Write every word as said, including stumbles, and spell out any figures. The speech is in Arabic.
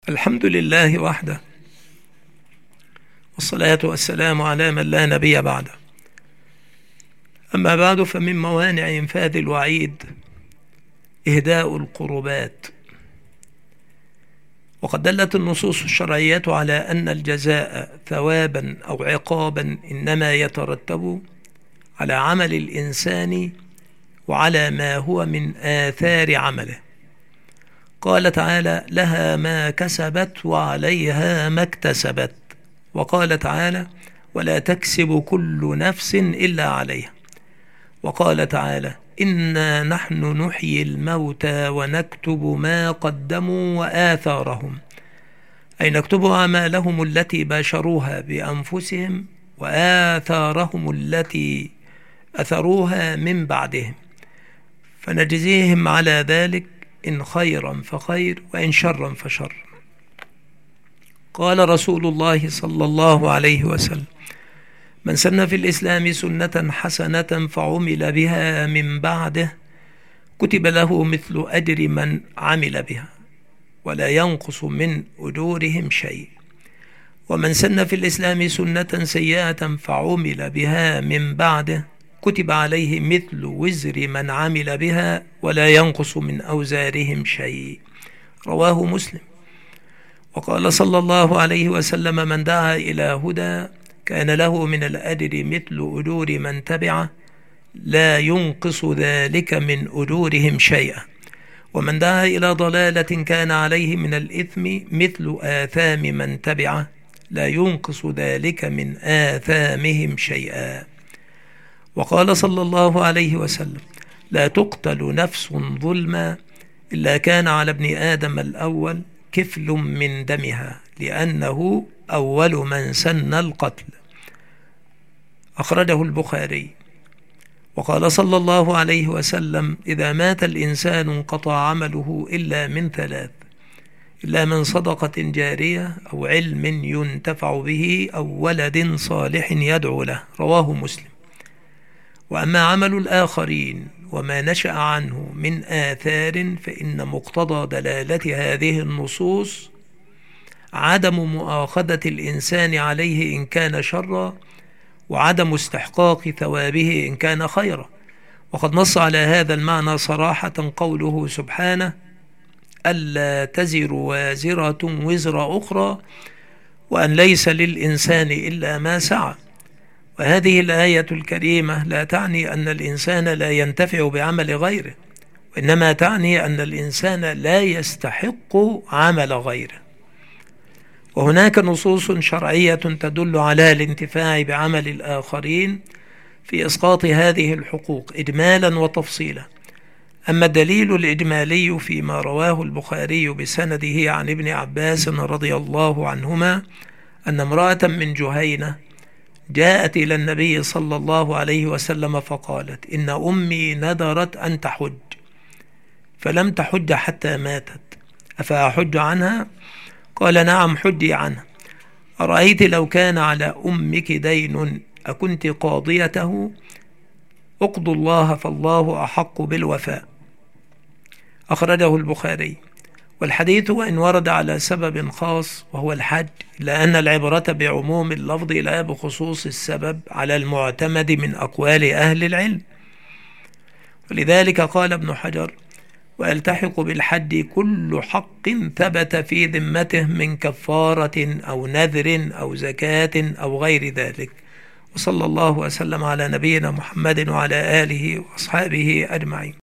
الحمد لله وحده، والصلاة والسلام على من لا نبي بعده. أما بعد، فمن موانع إنفاذ الوعيد إهداء القربات. وقد دلت النصوص الشرعية على أن الجزاء ثوابا أو عقابا إنما يترتب على عمل الإنسان وعلى ما هو من آثار عمله. قال تعالى: لها ما كسبت وعليها ما اكتسبت. وقال تعالى: ولا تكسب كل نفس إلا عليها. وقال تعالى: إنا نحن نحيي الموتى ونكتب ما قدموا وآثارهم، أي نكتب أعمالهم التي باشروها بأنفسهم وآثارهم التي أثروها من بعدهم، فنجزيهم على ذلك إن خيرا فخير وإن شرا فشر. قال رسول الله صلى الله عليه وسلم: من سن في الإسلام سنة حسنة فعمل بها من بعده كتب له مثل أجر من عمل بها ولا ينقص من أجورهم شيء. ومن سن في الإسلام سنة سيئة فعمل بها من بعده كتب عليه مثل وزر من عمل بها ولا ينقص من أوزارهم شيء. رواه مسلم. وقال صلى الله عليه وسلم: من دعا إلى هدى كان له من الأجر مثل أجور من تبعه لا ينقص ذلك من أجورهم شيئا. ومن دعا إلى ضلالة كان عليه من الإثم مثل آثام من تبعه لا ينقص ذلك من آثامهم شيئا. وقال صلى الله عليه وسلم: لا تقتل نفس ظلما إلا كان على ابن آدم الأول كفل من دمها لأنه أول من سن القتل. أخرجه البخاري. وقال صلى الله عليه وسلم: إذا مات الإنسان انقطع عمله إلا من ثلاث: إلا من صدقة جارية أو علم ينتفع به أو ولد صالح يدعو له. رواه مسلم. وأما عمل الآخرين وما نشأ عنه من آثار فإن مقتضى دلالة هذه النصوص عدم مؤاخذة الإنسان عليه إن كان شرا، وعدم استحقاق ثوابه إن كان خيرا. وقد نص على هذا المعنى صراحة قوله سبحانه: ألا تزر وازرة وزر أخرى وأن ليس للإنسان إلا ما سعى. وهذه الآية الكريمة لا تعني أن الإنسان لا ينتفع بعمل غيره، وإنما تعني أن الإنسان لا يستحق عمل غيره. وهناك نصوص شرعية تدل على الانتفاع بعمل الآخرين في إسقاط هذه الحقوق إجمالا وتفصيلا. أما الدليل الإجمالي فيما رواه البخاري بسنده عن ابن عباس رضي الله عنهما أن امرأة من جهينة جاءت إلى النبي صلى الله عليه وسلم فقالت: إن أمي نذرت أن تحج فلم تحج حتى ماتت، أفأحج عنها؟ قال: نعم، حجي عنها. أرأيت لو كان على أمك دين أكنت قاضيته؟ اقضوا الله فالله أحق بالوفاء. أخرجه البخاري. والحديث وإن ورد على سبب خاص وهو الحج، لأن العبرة بعموم اللفظ لا بخصوص السبب على المعتمد من أقوال أهل العلم. ولذلك قال ابن حجر: ويلتحق بالحج كل حق ثبت في ذمته من كفارة أو نذر أو زكاة أو غير ذلك. وصلى الله وسلم على نبينا محمد وعلى آله وأصحابه أجمعين.